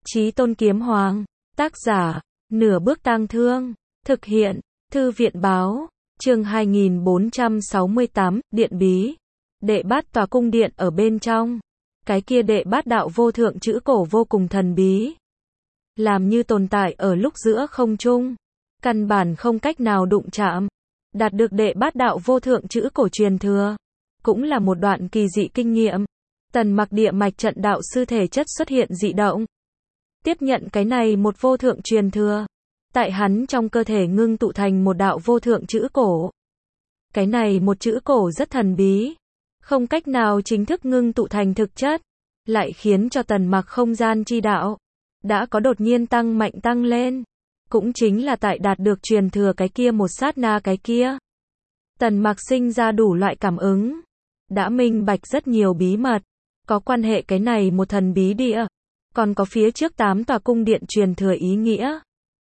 Chí Tôn Kiếm Hoàng. Tác giả, Nửa Bước Tang Thương. Thực hiện, Thư viện báo. Chương 2468, Điện Bí. Đệ Bát Tòa cung điện ở bên trong. Cái kia Đệ Bát đạo vô thượng chữ cổ vô cùng thần bí. Làm như tồn tại ở lúc giữa không trung. Căn bản không cách nào đụng chạm. Đạt được Đệ Bát đạo vô thượng chữ cổ truyền thừa. Cũng là một đoạn kỳ dị kinh nghiệm. Tần Mặc địa mạch trận đạo sư thể chất xuất hiện dị động. Tiếp nhận cái này một vô thượng truyền thừa. Tại hắn trong cơ thể ngưng tụ thành một đạo vô thượng chữ cổ. Cái này một chữ cổ rất thần bí. Không cách nào chính thức ngưng tụ thành thực chất. Lại khiến cho Tần Mặc không gian chi đạo. Đã có đột nhiên tăng mạnh tăng lên. Cũng chính là tại đạt được truyền thừa cái kia một sát na cái kia. Tần Mặc sinh ra đủ loại cảm ứng. Đã minh bạch rất nhiều bí mật. Có quan hệ cái này một thần bí địa. Còn có phía trước 8 tòa cung điện truyền thừa ý nghĩa.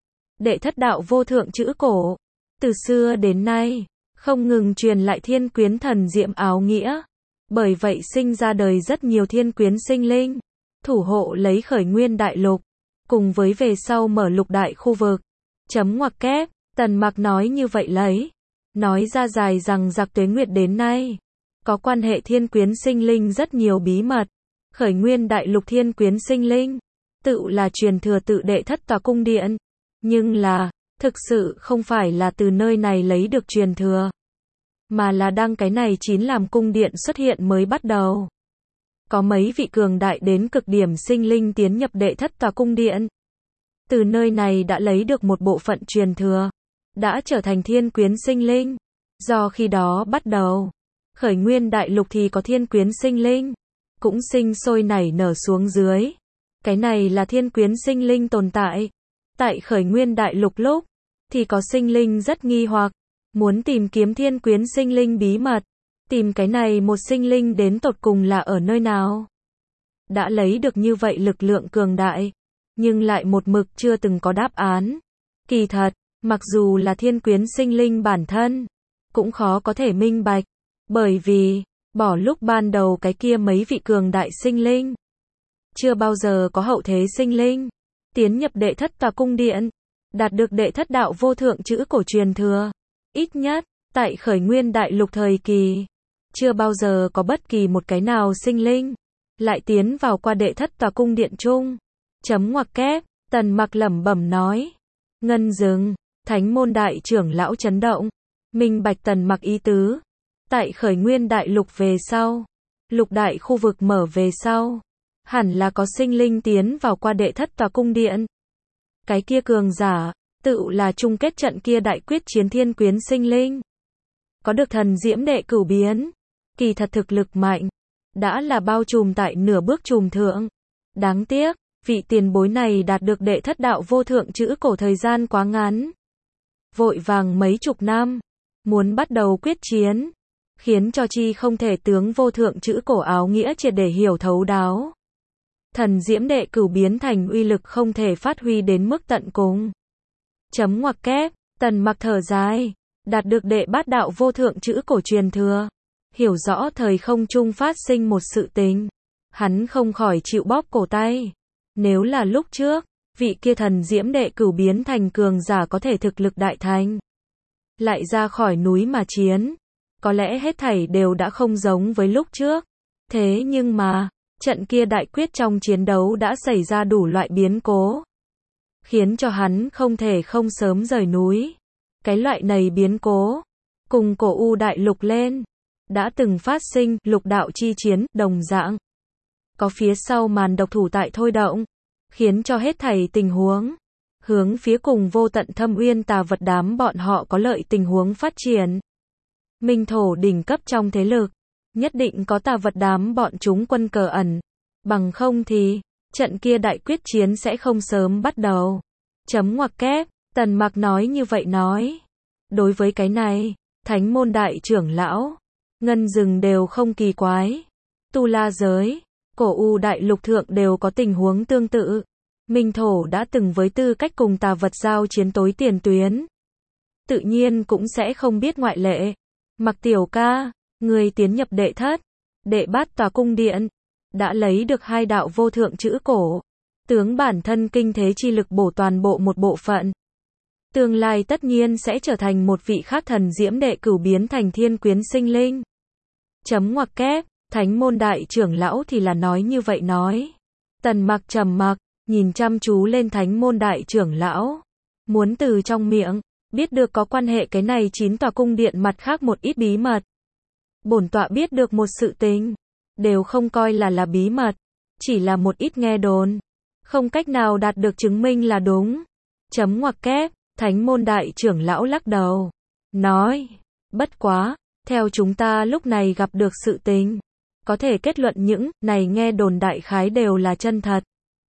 Đệ thất đạo vô thượng chữ cổ. Từ xưa đến nay, không ngừng truyền lại thiên quyến thần diệm áo nghĩa. Bởi vậy sinh ra đời rất nhiều thiên quyến sinh linh. Thủ hộ lấy khởi nguyên đại lục. Cùng với về sau mở lục đại khu vực. Chấm ngoặc kép, Tần Mặc nói như vậy lấy. Nói ra dài rằng giặc tuế nguyệt đến nay. Có quan hệ thiên quyến sinh linh rất nhiều bí mật. Khởi nguyên đại lục thiên quyến sinh linh. Tự là truyền thừa tự đệ thất tòa cung điện. Nhưng là, thực sự không phải là từ nơi này lấy được truyền thừa. Mà là đăng cái này 9 làm cung điện xuất hiện mới bắt đầu. Có mấy vị cường đại đến cực điểm sinh linh tiến nhập đệ thất tòa cung điện. Từ nơi này đã lấy được một bộ phận truyền thừa. Đã trở thành thiên quyến sinh linh. Do khi đó bắt đầu. Khởi nguyên đại lục thì có thiên quyến sinh linh. Cũng sinh sôi nảy nở xuống dưới. Cái này là thiên quyến sinh linh tồn tại. Tại khởi nguyên đại lục lúc. Thì có sinh linh rất nghi hoặc. Muốn tìm kiếm thiên quyến sinh linh bí mật. Tìm cái này một sinh linh đến tột cùng là ở nơi nào. Đã lấy được như vậy lực lượng cường đại. Nhưng lại một mực chưa từng có đáp án. Kỳ thật, mặc dù là thiên quyến sinh linh bản thân. Cũng khó có thể minh bạch. Bởi vì, bỏ lúc ban đầu cái kia mấy vị cường đại sinh linh. Chưa bao giờ có hậu thế sinh linh. Tiến nhập đệ thất tòa cung điện. Đạt được đệ thất đạo vô thượng chữ cổ truyền thừa. Ít nhất, tại khởi nguyên đại lục thời kỳ. Chưa bao giờ có bất kỳ một cái nào sinh linh. Lại tiến vào qua đệ thất tòa cung điện chung. Chấm ngoặc kép, Tần Mặc lẩm bẩm nói. Ngân dừng, thánh môn đại trưởng lão chấn động. Minh bạch Tần Mặc ý tứ. Tại khởi nguyên đại lục về sau. Lục đại khu vực mở về sau. Hẳn là có sinh linh tiến vào qua đệ thất tòa cung điện. Cái kia cường giả, tự là chung kết trận kia đại quyết chiến thiên quyến sinh linh. Có được thần diễm đệ cửu biến. Kỳ thật thực lực mạnh. Đã là bao trùm tại nửa bước trùm thượng. Đáng tiếc, vị tiền bối này đạt được đệ thất đạo vô thượng chữ cổ thời gian quá ngắn. Vội vàng mấy chục năm. Muốn bắt đầu quyết chiến. Khiến cho chi không thể tướng vô thượng chữ cổ áo nghĩa triệt để hiểu thấu đáo. Thần diễm đệ cửu biến thành uy lực không thể phát huy đến mức tận cùng. Chấm ngoặc kép, Tần Mặc thở dài. Đạt được đệ bát đạo vô thượng chữ cổ truyền thừa. Hiểu rõ thời không trung phát sinh một sự tình. Hắn không khỏi chịu bóp cổ tay. Nếu là lúc trước, vị kia thần diễm đệ cửu biến thành cường giả có thể thực lực đại thành. Lại ra khỏi núi mà chiến. Có lẽ hết thảy đều đã không giống với lúc trước. Thế nhưng mà, trận kia đại quyết trong chiến đấu đã xảy ra đủ loại biến cố. Khiến cho hắn không thể không sớm rời núi. Cái loại này biến cố. Cùng cổ u đại lục lên. Đã từng phát sinh lục đạo chi chiến đồng dạng. Có phía sau màn độc thủ tại thôi động. Khiến cho hết thảy tình huống. Hướng phía cùng vô tận thâm uyên tà vật đám bọn họ có lợi tình huống phát triển. Minh thổ đỉnh cấp trong thế lực. Nhất định có tà vật đám bọn chúng quân cờ ẩn. Bằng không thì, trận kia đại quyết chiến sẽ không sớm bắt đầu. Chấm ngoặc kép, Tần Mặc nói như vậy nói. Đối với cái này, thánh môn đại trưởng lão, ngân rừng đều không kỳ quái. Tu la giới, cổ u đại lục thượng đều có tình huống tương tự. Minh thổ đã từng với tư cách cùng tà vật giao chiến tối tiền tuyến. Tự nhiên cũng sẽ không biết ngoại lệ. Mặc tiểu ca, người tiến nhập đệ thất, đệ bát tòa cung điện, đã lấy được 2 đạo vô thượng chữ cổ. tướng bản thân kinh thế chi lực bổ toàn bộ một bộ phận. Tương lai tất nhiên sẽ trở thành một vị khác thần diễm đệ cửu biến thành thiên quyến sinh linh. Chấm ngoặc kép, thánh môn đại trưởng lão thì là nói như vậy nói. Tần Mặc trầm mặc, nhìn chăm chú lên thánh môn đại trưởng lão. Muốn từ trong miệng, biết được có quan hệ cái này 9 tòa cung điện mặt khác một ít bí mật. Bổn tọa biết được một sự tình, đều không coi là bí mật, chỉ là một ít nghe đồn, không cách nào đạt được chứng minh là đúng. Chấm ngoặc kép, thánh môn đại trưởng lão lắc đầu, nói, bất quá, theo chúng ta lúc này gặp được sự tình, có thể kết luận những này nghe đồn đại khái đều là chân thật.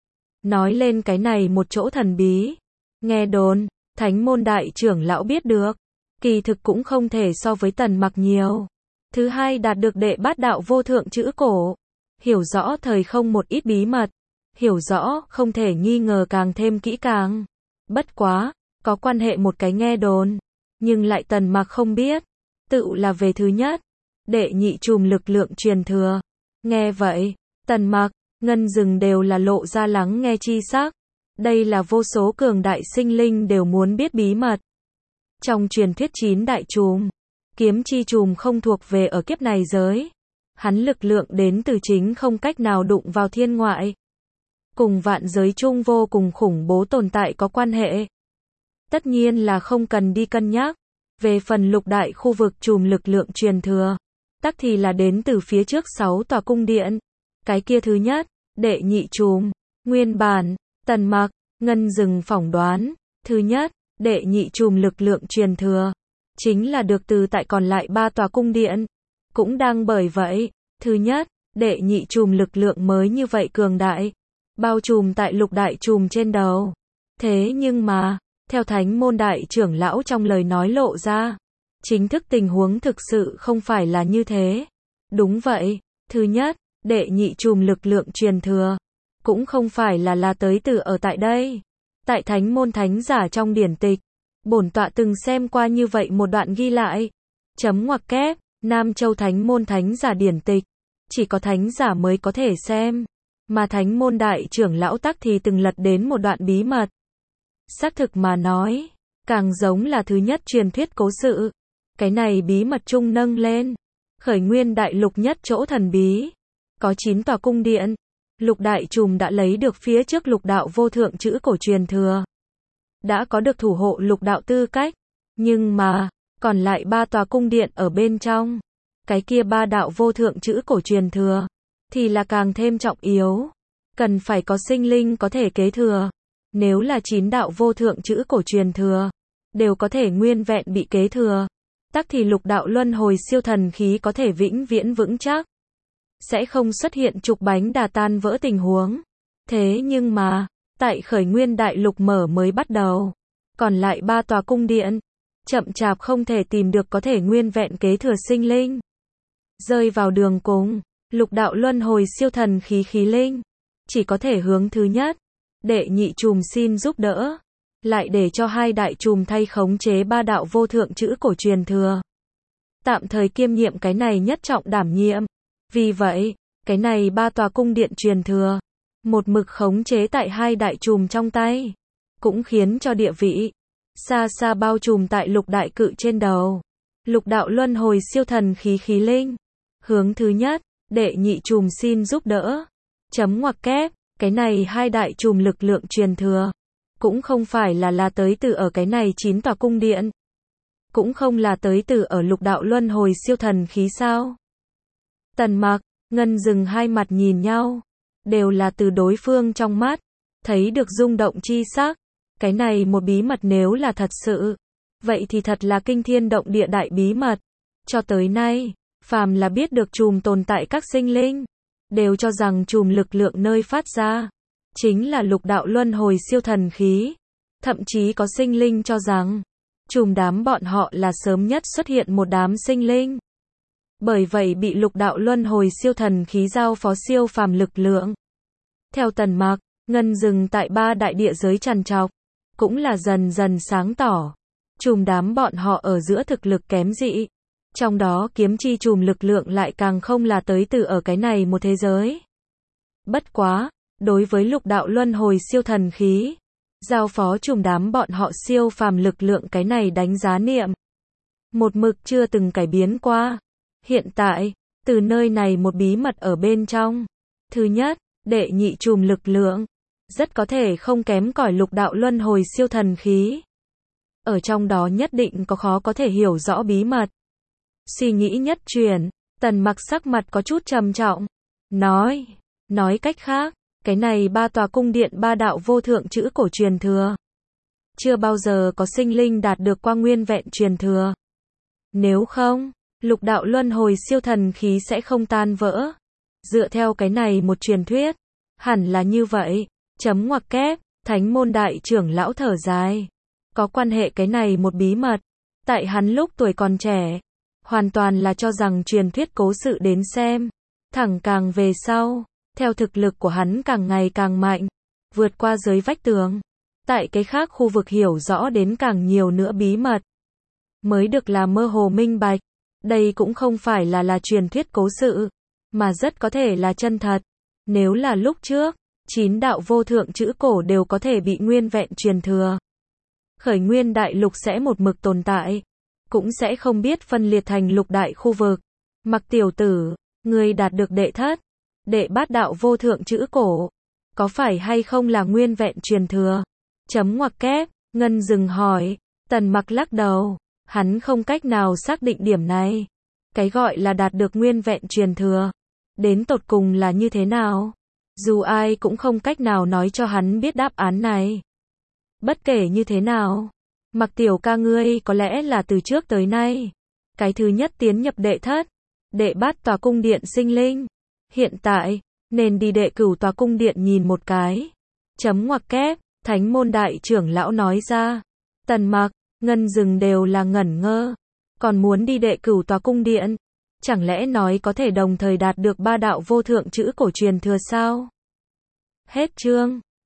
Nói lên cái này một chỗ thần bí, nghe đồn, thánh môn đại trưởng lão biết được, kỳ thực cũng không thể so với Tần Mặc nhiều. Thứ hai đạt được đệ bát đạo vô thượng chữ cổ, hiểu rõ thời không một ít bí mật, hiểu rõ không thể nghi ngờ càng thêm kỹ càng. Bất quá, có quan hệ một cái nghe đồn, nhưng lại Tần Mặc không biết, tự là về thứ nhất, đệ nhị chùm lực lượng truyền thừa. Nghe vậy, Tần Mặc, Ngân Dừng đều là lộ ra lắng nghe chi sắc. Đây là vô số cường đại sinh linh đều muốn biết bí mật. Trong truyền thuyết 9 đại chùm, kiếm chi chùm không thuộc về ở kiếp này giới. Hắn lực lượng đến từ chính không cách nào đụng vào thiên ngoại. Cùng vạn giới chung vô cùng khủng bố tồn tại có quan hệ. Tất nhiên là không cần đi cân nhắc. Về phần lục đại khu vực chùm lực lượng truyền thừa, tắc thì là đến từ phía trước 6 tòa cung điện. Cái kia thứ nhất, đệ nhị chùm, nguyên bản, Tần Mặc, Ngân Dừng phỏng đoán, thứ nhất, đệ nhị chùm lực lượng truyền thừa, chính là được từ tại còn lại 3 tòa cung điện. Cũng đang bởi vậy, thứ nhất, đệ nhị chùm lực lượng mới như vậy cường đại, bao trùm tại lục đại chùm trên đầu. Thế nhưng mà, theo thánh môn đại trưởng lão trong lời nói lộ ra, chính thức tình huống thực sự không phải là như thế. Đúng vậy, thứ nhất, đệ nhị chùm lực lượng truyền thừa, cũng không phải là tới từ ở tại đây. Tại thánh môn thánh giả trong điển tịch, bổn tọa từng xem qua như vậy một đoạn ghi lại. Chấm ngoặc kép, Nam Châu thánh môn thánh giả điển tịch, chỉ có thánh giả mới có thể xem. Mà thánh môn đại trưởng lão tắc thì từng lật đến một đoạn bí mật. Xác thực mà nói, càng giống là thứ nhất truyền thuyết cố sự. Cái này bí mật chung nâng lên, khởi nguyên đại lục nhất chỗ thần bí. Có 9 tòa cung điện, lục đại chùm đã lấy được phía trước lục đạo vô thượng chữ cổ truyền thừa. Đã có được thủ hộ lục đạo tư cách. Nhưng mà, còn lại 3 tòa cung điện ở bên trong. Cái kia 3 đạo vô thượng chữ cổ truyền thừa, thì là càng thêm trọng yếu. Cần phải có sinh linh có thể kế thừa. Nếu là 9 đạo vô thượng chữ cổ truyền thừa, đều có thể nguyên vẹn bị kế thừa, tắc thì lục đạo luân hồi siêu thần khí có thể vĩnh viễn vững chắc. Sẽ không xuất hiện trục bánh đà tan vỡ tình huống. Thế nhưng mà, tại khởi nguyên đại lục mở mới bắt đầu, còn lại 3 tòa cung điện, chậm chạp không thể tìm được có thể nguyên vẹn kế thừa sinh linh. Rơi vào đường cùng, lục đạo luân hồi siêu thần khí khí linh, chỉ có thể hướng thứ nhất, đệ nhị chùm xin giúp đỡ, lại để cho 2 đại chùm thay khống chế 3 đạo vô thượng chữ cổ truyền thừa. Tạm thời kiêm nhiệm cái này nhất trọng đảm nhiệm. Vì vậy, cái này 3 tòa cung điện truyền thừa, một mực khống chế tại 2 đại chùm trong tay, cũng khiến cho địa vị xa xa bao trùm tại lục đại cự trên đầu. Lục đạo luân hồi siêu thần khí khí linh, hướng thứ nhất, đệ nhị chùm xin giúp đỡ. Chấm ngoặc kép, cái này 2 đại chùm lực lượng truyền thừa, cũng không phải là tới từ ở cái này 9 tòa cung điện, cũng không là tới từ ở lục đạo luân hồi siêu thần khí sao? Tần Mặc, Ngân Dừng hai mặt nhìn nhau, đều là từ đối phương trong mắt, thấy được rung động chi sắc. Cái này một bí mật nếu là thật sự, vậy thì thật là kinh thiên động địa đại bí mật. Cho tới nay, phàm là biết được chùm tồn tại các sinh linh, đều cho rằng chùm lực lượng nơi phát ra, chính là lục đạo luân hồi siêu thần khí. Thậm chí có sinh linh cho rằng, chùm đám bọn họ là sớm nhất xuất hiện một đám sinh linh. Bởi vậy bị lục đạo luân hồi siêu thần khí giao phó siêu phàm lực lượng. Theo Tần Mặc, Ngân Dừng tại 3 đại địa giới trằn trọc, cũng là dần dần sáng tỏ. Chùm đám bọn họ ở giữa thực lực kém dị. Trong đó kiếm chi chùm lực lượng lại càng không là tới từ ở cái này một thế giới. Bất quá, đối với lục đạo luân hồi siêu thần khí, giao phó trùm đám bọn họ siêu phàm lực lượng, cái này đánh giá niệm một mực chưa từng cải biến qua. Hiện tại, từ nơi này một bí mật ở bên trong. Thứ nhất, đệ nhị trùm lực lượng, rất có thể không kém cỏi lục đạo luân hồi siêu thần khí. Ở trong đó nhất định có khó có thể hiểu rõ bí mật. Suy nghĩ nhất chuyển, Tần Mặc sắc mặt có chút trầm trọng. Nói cách khác, cái này ba tòa cung điện ba đạo vô thượng chữ cổ truyền thừa. Chưa bao giờ có sinh linh đạt được qua nguyên vẹn truyền thừa. Nếu không, lục đạo luân hồi siêu thần khí sẽ không tan vỡ. Dựa theo cái này một truyền thuyết, hẳn là như vậy. Chấm ngoặc kép, Thánh môn đại trưởng lão thở dài. Có quan hệ cái này một bí mật. Tại hắn lúc tuổi còn trẻ, hoàn toàn là cho rằng truyền thuyết cố sự đến xem. Thẳng càng về sau, theo thực lực của hắn càng ngày càng mạnh, vượt qua giới vách tường. Tại cái khác khu vực hiểu rõ đến càng nhiều nữa bí mật. Mới được là mơ hồ minh bạch. Đây cũng không phải là truyền thuyết cố sự, mà rất có thể là chân thật. Nếu là lúc trước, 9 đạo vô thượng chữ cổ đều có thể bị nguyên vẹn truyền thừa. Khởi nguyên đại lục sẽ một mực tồn tại, cũng sẽ không biết phân liệt thành lục đại khu vực. Mặc tiểu tử, ngươi đạt được đệ thất, đệ bát đạo vô thượng chữ cổ, có phải hay không là nguyên vẹn truyền thừa? Chấm ngoặc kép, Ngân dừng hỏi. Tần Mặc lắc đầu, hắn không cách nào xác định điểm này. Cái gọi là đạt được nguyên vẹn truyền thừa, đến tột cùng là như thế nào? Dù ai cũng không cách nào nói cho hắn biết đáp án này. Bất kể như thế nào, Mặc tiểu ca ngươi có lẽ là từ trước tới nay, cái thứ nhất tiến nhập đệ thất, đệ bát tòa cung điện sinh linh. Hiện tại, nên đi đệ cửu tòa cung điện nhìn một cái. Chấm ngoặc kép, Thánh môn đại trưởng lão nói ra. Tần Mặc, Ngân dừng đều là ngẩn ngơ. Còn muốn đi đệ cửu tòa cung điện? Chẳng lẽ nói có thể đồng thời đạt được ba đạo vô thượng chữ cổ truyền thừa sao? Hết chương.